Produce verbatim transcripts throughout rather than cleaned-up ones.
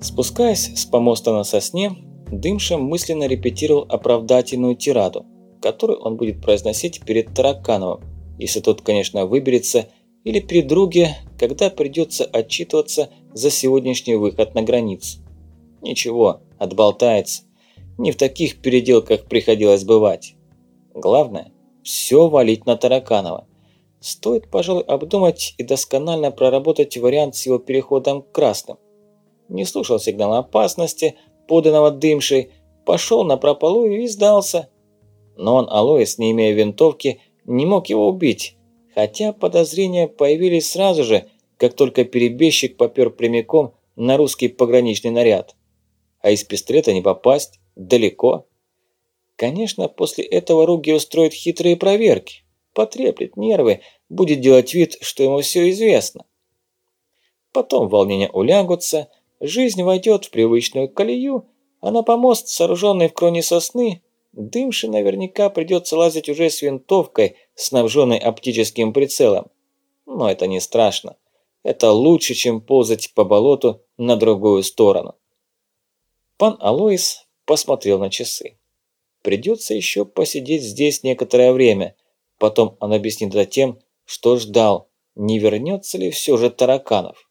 Спускаясь с помоста на сосне, Дымша мысленно репетировал оправдательную тираду, которую он будет произносить перед Таракановым, если тот, конечно, выберется, или при друге, когда придется отчитываться за сегодняшний выход на границу. Ничего, отболтается. Не в таких переделках приходилось бывать. Главное, все валить на Тараканова. Стоит, пожалуй, обдумать и досконально проработать вариант с его переходом к красным. Не слушал сигнала опасности, поданного Дымшей, пошел напропалую и сдался. Но он, Алоис, не имея винтовки, не мог его убить, хотя подозрения появились сразу же, как только перебежчик попер прямиком на русский пограничный наряд. А из пистолета не попасть, далеко. Конечно, после этого Руги устроит хитрые проверки, потреплет нервы, будет делать вид, что ему все известно. Потом волнения улягутся, жизнь войдет в привычную колею, а на помост, сооруженный в кроне сосны, Дымше наверняка придется лазить уже с винтовкой, снабженной оптическим прицелом. Но это не страшно. Это лучше, чем ползать по болоту на другую сторону. Пан Алоис посмотрел на часы. Придется еще посидеть здесь некоторое время. Потом он объяснит затем, что ждал, не вернется ли все же Тараканов.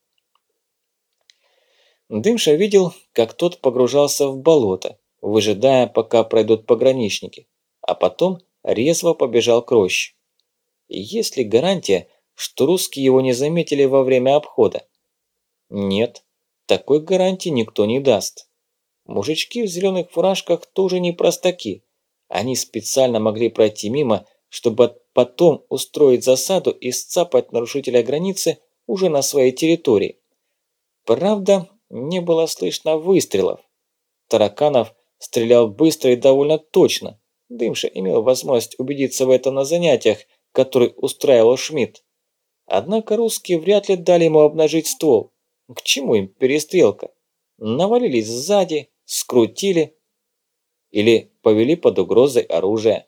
Дымша видел, как тот погружался в болото, выжидая, пока пройдут пограничники, а потом резво побежал к роще. Есть ли гарантия, что русские его не заметили во время обхода? Нет, такой гарантии никто не даст. Мужички в зеленых фуражках тоже не простаки. Они специально могли пройти мимо, чтобы потом устроить засаду и сцапать нарушителя границы уже на своей территории. Правда, не было слышно выстрелов. Тараканов стрелял быстро и довольно точно. Дымша имел возможность убедиться в этом на занятиях, которые устраивал Шмидт. Однако русские вряд ли дали ему обнажить ствол. К чему им перестрелка? Навалились сзади, скрутили или повели под угрозой оружия.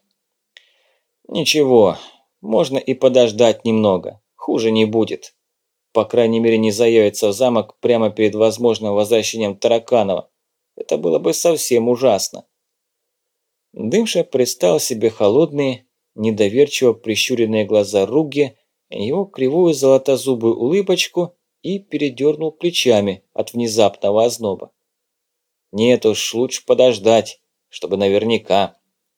Ничего, можно и подождать немного, хуже не будет. По крайней мере, не заявится в замок прямо перед возможным возвращением Тараканова. Это было бы совсем ужасно. Дымша представил себе холодные, недоверчиво прищуренные глаза Руги, его кривую золотозубую улыбочку и передернул плечами от внезапного озноба. Нет уж, лучше подождать, чтобы наверняка.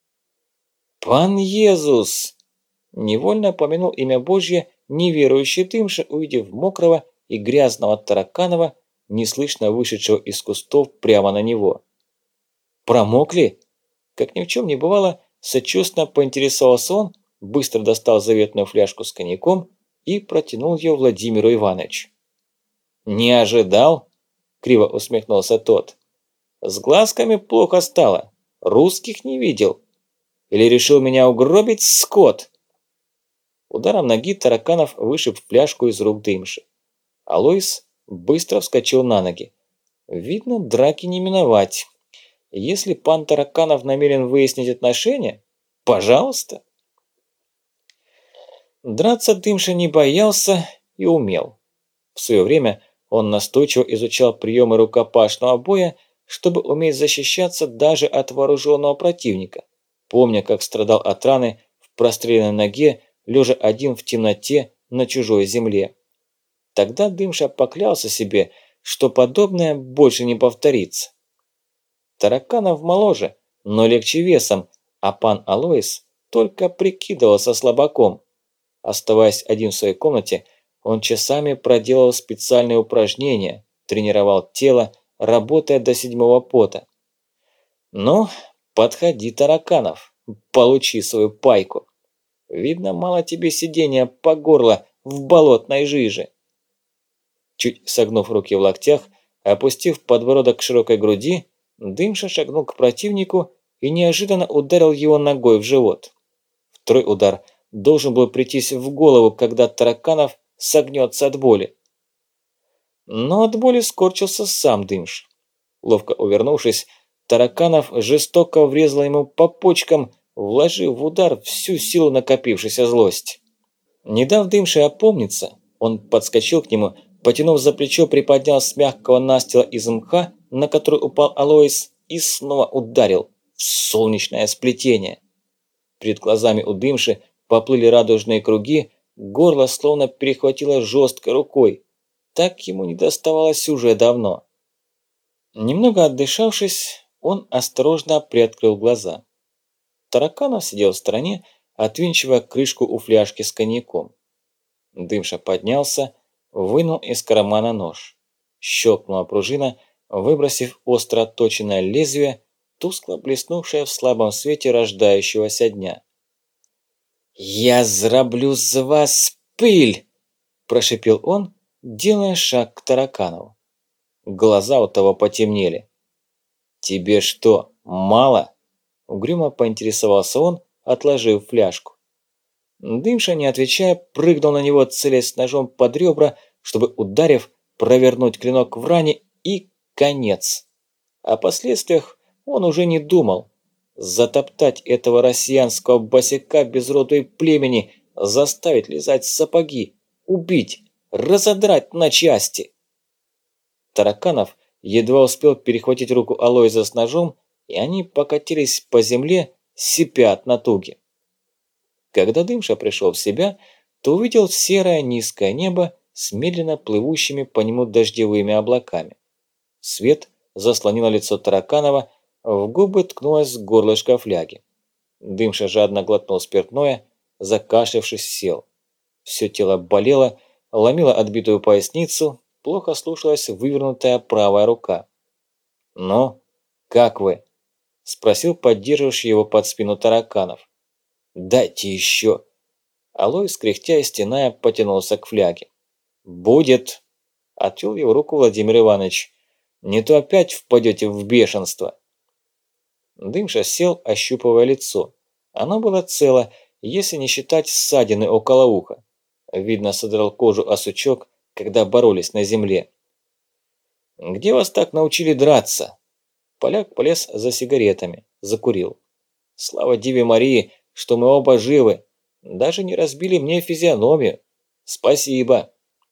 «Пан Иисус!» Невольно помянул имя Божье неверующий Дымша, увидев мокрого и грязного Тараканова, неслышно вышедшего из кустов прямо на него. «Промокли?» Как ни в чем не бывало, сочувственно поинтересовался он, быстро достал заветную фляжку с коньяком и протянул ее Владимиру Ивановичу. «Не ожидал?» – криво усмехнулся тот. «С глазками плохо стало. Русских не видел. Или решил меня угробить, скот?» Ударом ноги Тараканов вышиб фляжку из рук Дымши. Алоис быстро вскочил на ноги. Видно, драки не миновать. Если пан Тараканов намерен выяснить отношения, пожалуйста. Драться Дымша не боялся и умел. В свое время он настойчиво изучал приемы рукопашного боя, чтобы уметь защищаться даже от вооруженного противника, помня, как страдал от раны в простреленной ноге, лежа один в темноте на чужой земле. Тогда Дымша поклялся себе, что подобное больше не повторится. Тараканов моложе, но легче весом, а пан Алоис только прикидывался слабаком. Оставаясь один в своей комнате, он часами проделал специальные упражнения, тренировал тело, работая до седьмого пота. Ну, подходи, Тараканов, получи свою пайку. Видно, мало тебе сидения по горло в болотной жиже. Чуть согнув руки в локтях, опустив подбородок к широкой груди, Дымша шагнул к противнику и неожиданно ударил его ногой в живот. Второй удар должен был прийтись в голову, когда Тараканов согнется от боли. Но от боли скорчился сам Дымша. Ловко увернувшись, Тараканов жестоко врезал ему по почкам, вложив в удар всю силу накопившейся злости. Не дав Дымше опомниться, он подскочил к нему, потянув за плечо, приподнял с мягкого настила из мха, на который упал Алоис, и снова ударил в солнечное сплетение. Перед глазами у Дымши поплыли радужные круги, горло словно перехватило жесткой рукой. Так ему не доставалось уже давно. Немного отдышавшись, он осторожно приоткрыл глаза. Тараканов сидел в стороне, отвинчивая крышку у фляжки с коньяком. Дымша поднялся, вынул из кармана нож. Щелкнула пружина, выбросив остро отточенное лезвие, тускло блеснувшее в слабом свете рождающегося дня. «Я зраблю з вас пыль!» – прошипел он, делая шаг к Тараканову. Глаза у того потемнели. «Тебе что, мало?» – угрюмо поинтересовался он, отложив фляжку. Дымша, не отвечая, прыгнул на него, целясь ножом под ребра, чтобы, ударив, провернуть клинок в ране, и конец. О последствиях он уже не думал. Затоптать этого россиянского босяка без роду и племени, заставить лизать сапоги, убить, разодрать на части. Тараканов едва успел перехватить руку Алоиза с ножом, и они покатились по земле, сипя от натуги. Когда Дымша пришел в себя, то увидел серое низкое небо с медленно плывущими по нему дождевыми облаками. Свет заслонило лицо Тараканова, в губы ткнулось горлышко фляги. Дымша жадно глотнул спиртное, закашлявшись, сел. Все тело болело, ломило отбитую поясницу, плохо слушалась вывернутая правая рука. «Ну, как вы?» – спросил поддерживающий его под спину Тараканов. «Дайте еще!» Алоис, кряхтя и стеная, потянулся к фляге. «Будет!» – отвел его руку Владимир Иванович. «Не то опять впадете в бешенство!» Дымша сел, ощупывая лицо. Оно было цело, если не считать ссадины около уха. Видно, содрал кожу о сучок, когда боролись на земле. «Где вас так научили драться?» Поляк полез за сигаретами, закурил. «Слава Деве Марии, что мы оба живы. Даже не разбили мне физиономию. Спасибо!»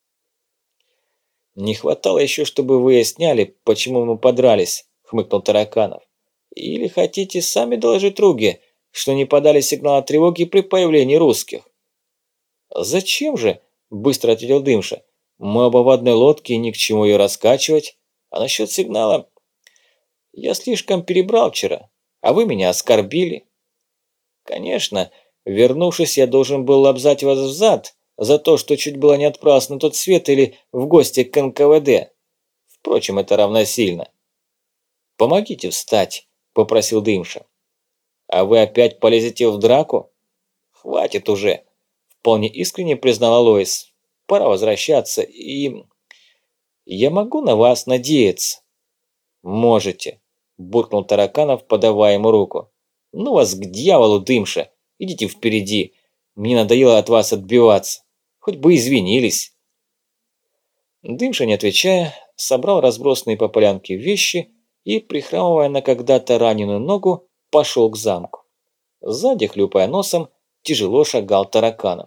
«Не хватало еще, чтобы выясняли, почему мы подрались», — хмыкнул Тараканов. «Или хотите сами доложить Руге, что не подали сигнал тревоги при появлении русских?» «Зачем же?» – быстро ответил Дымша. «Мы оба в одной лодке, и ни к чему ее раскачивать. А насчет сигнала... Я слишком перебрал вчера, а вы меня оскорбили. Конечно, вернувшись, я должен был лобзать вас взад за то, что чуть было не отправился на тот свет или в гости к эн ка вэ дэ. Впрочем, это равносильно. Помогите встать», – попросил Дымша. «А вы опять полезете в драку?» «Хватит уже», – вполне искренне признал Алоис. «Пора возвращаться и... Я могу на вас надеяться?» «Можете», – буркнул Тараканов, подавая ему руку. «Ну вас к дьяволу, Дымша, идите впереди. Мне надоело от вас отбиваться. Хоть бы извинились». Дымша, не отвечая, собрал разбросанные по полянке вещи и, прихрамывая на когда-то раненую ногу, пошел к замку. Сзади, хлюпая носом, тяжело шагал Тараканов.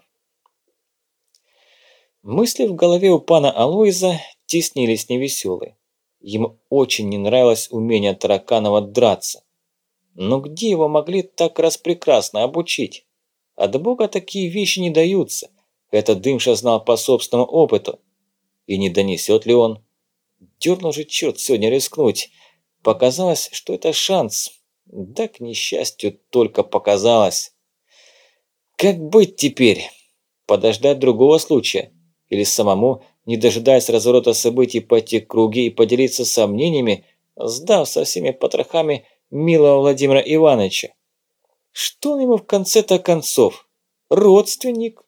Мысли в голове у пана Алоиза теснились невеселые. Ему очень не нравилось умение Тараканова драться. Но где его могли так распрекрасно обучить? От Бога такие вещи не даются. Это Дымша знал по собственному опыту. И не донесет ли он? Дернул же черт сегодня рискнуть. Показалось, что это шанс. Да, к несчастью, только показалось. Как быть теперь? Подождать другого случая? Или самому, не дожидаясь разворота событий, пойти к Руге и поделиться сомнениями, сдав со всеми потрохами милого Владимира Ивановича? Что он ему в конце-то концов? Родственник?